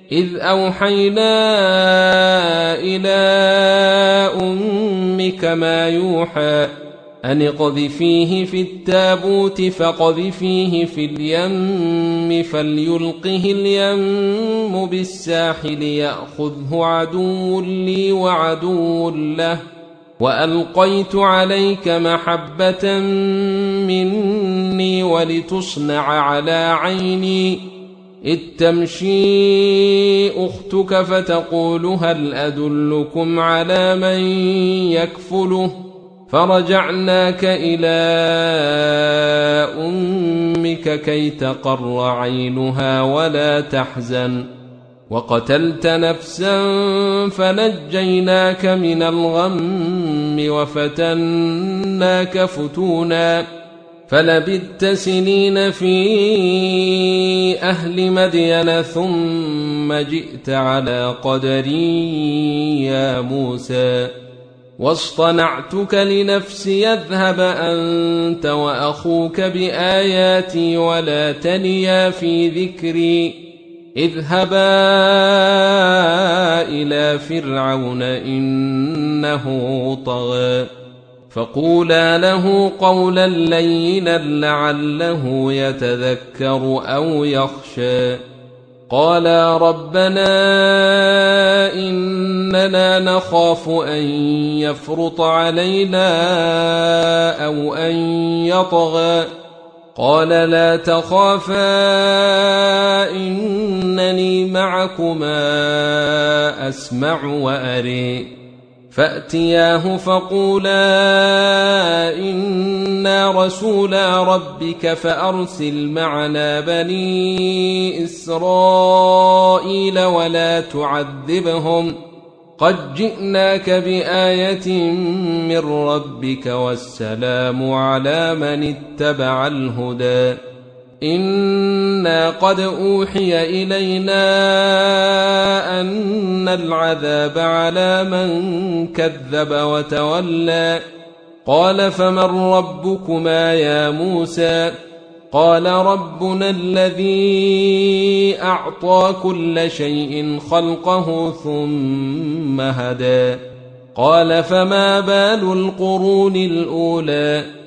إذ أوحينا إلى أمك ما يوحى أن اقذفيه في التابوت فاقذفيه في اليم فليلقه اليم بالساحل يأخذه عدو لي وعدو له وألقيت عليك محبة مني ولتصنع على عيني إذ تمشي أختك فتقول هل أدلكم على من يكفله فرجعناك إلى أمك كي تقر عينها ولا تحزن وقتلت نفسا فنجيناك من الغم وفتناك فتونا فلبثت سنين في أهل مدين ثم جئت على قدري يا موسى واصطنعتك لنفسي اذهب أنت وأخوك بآياتي ولا تنيا في ذكري اذهبا إلى فرعون إنه طغى فقولا له قولا لينا لعله يتذكر أو يخشى قالا ربنا إننا نخاف أن يفرط علينا أو أن يطغى قال لا تخافا إنني معكما أسمع وأري فأتياه فقولا إنا رسولا ربك فأرسل معنا بني إسرائيل ولا تعذبهم قد جئناك بآية من ربك والسلام على من اتبع الهدى إنا قد أوحي إلينا أن العذاب على من كذب وتولى قال فمن ربكما يا موسى قال ربنا الذي أعطى كل شيء خلقه ثم هدى قال فما بال القرون الأولى